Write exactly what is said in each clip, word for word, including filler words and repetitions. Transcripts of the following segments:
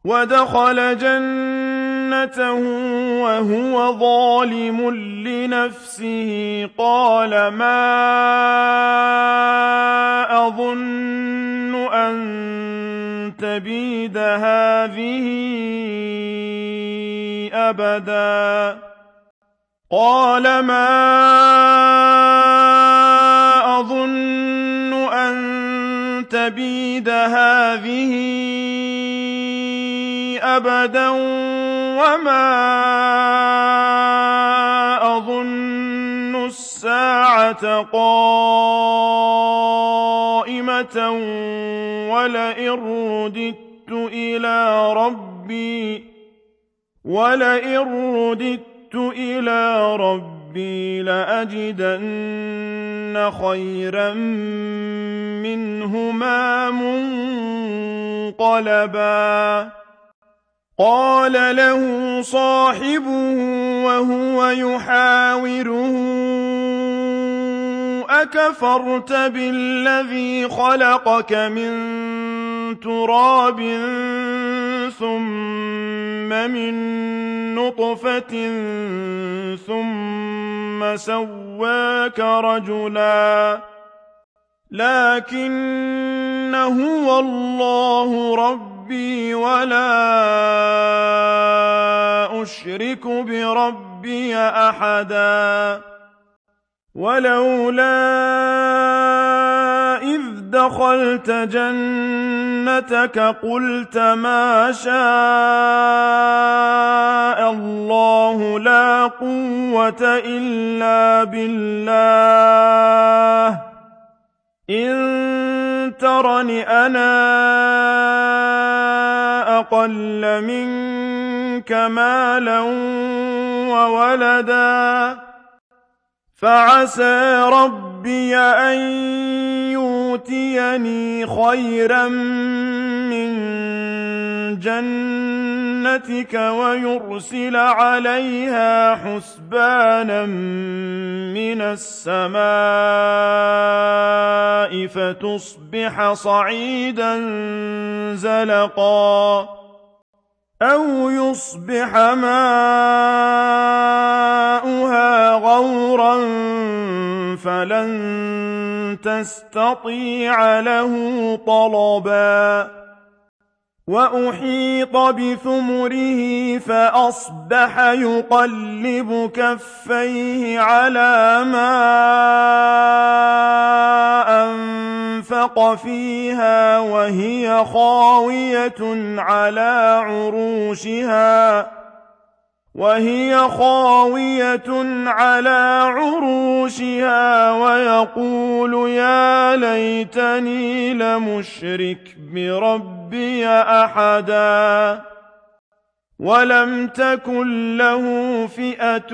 وَدَخَلَ جَنَّتَهُ وَهُوَ ظَالِمٌ لِّنَفْسِهِ قَالَ مَا أَظُنُّ أَن تَبِيدَ هَٰذِهِ أَبَدًا قَالَ مَا أَظُنُّ أَن تَبِيدَ هَٰذِهِ أَبَدًا وَمَا أَظُنُّ السَّاعَةَ قَائِمَةً وَلَئِن رُّدِدتُّ إِلَىٰ رَبِّي وَلَئِن رُّدِدتُّ إِلَىٰ رَبِّي لَأَجِدَنَّ خَيْرًا مِّنْهُمَا مُنقَلَبًا قَالَ لَهُ صَاحِبُهُ وَهُوَ يُحَاوِرُهُ أَكَفَرْتَ بِالَّذِي خَلَقَكَ مِن تُرَابٍ ثُمَّ مِن نُّطْفَةٍ ثُمَّ سَوَّاكَ رَجُلًا لَّٰكِنَّ هُوَ اللَّهُ رَبِّي وَلَا أُشْرِكُ بِرَبِّي أَحَدًا وَلَوْلَا إِذْ دَخَلْتَ جَنَّتَكَ قُلْتَ مَا شَاءَ اللَّهُ لَا قُوَّةَ إِلَّا بِاللَّهِ إِن تَرَنِ أَنَا أَقَلَّ مِنكَ مَالًا وَوَلَدًا فَعَسَىٰ رَبِّي أَن يُؤْتِيَنِي خَيْرًا مِّن جَنَّتِكَ وَيُرْسِلَ عَلَيْهَا حُسْبَانًا مِّنَ السَّمَاءِ فَتُصْبِحَ صَعِيدًا زَلَقًا أَوْ يُصْبِحَ مَاؤُهَا غَوْرًا فَلَن تَسْتَطِيعَ لَهُ طَلَبًا وَأُحِيطَ بِثَمَرِهِ فَأَصْبَحَ يُقَلِّبُ كَفَّيْهِ عَلَىٰ مَا أَنفَقَ فِيهَا وَهِيَ خَاوِيَةٌ عَلَىٰ عُرُوشِهَا وَهِيَ خَاوِيَةٌ عَلَىٰ عُرُوشِهَا وَيَقُولُ يَا لَيْتَنِي لَمْ أُشْرِكْ بِرَبِّي أَحَدًا وَلَمْ تَكُن لَّهُ فِئَةٌ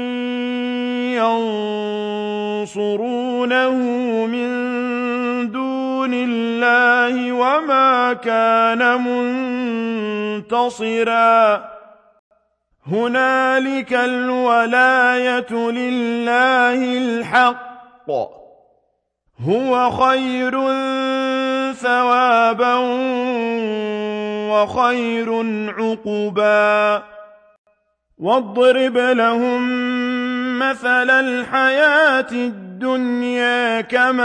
يَنصُرُونَهُ مِن دُونِ اللَّهِ وَمَا كَانَ مُنتَصِرًا هُنَالِكَ الْوَلَايَةُ لِلَّهِ الْحَقِّ ۚ هُوَ خَيْرٌ ثَوَابًا وَخَيْرٌ عُقْبًا وَاضْرِبْ لَهُم مَّثَلَ الْحَيَاةِ الدُّنْيَا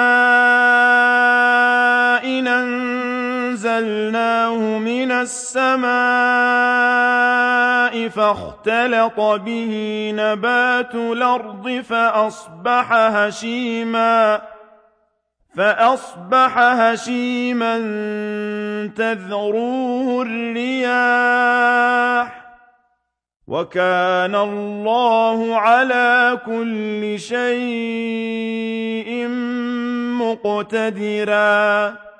كَمَاءٍ أَنزَلْنَاهُ مِنَ السَّمَاءِ فَاخْتَلَطَ بِهِ نَبَاتُ الْأَرْضِ فَأَصْبَحَ هَشِيمًا فَأَصْبَحَ هَشِيمًا تَذْرُوهُ الرِّيَاحُ ۗ وَكَانَ اللَّهُ عَلَىٰ كُلِّ شَيْءٍ مُّقْتَدِرًا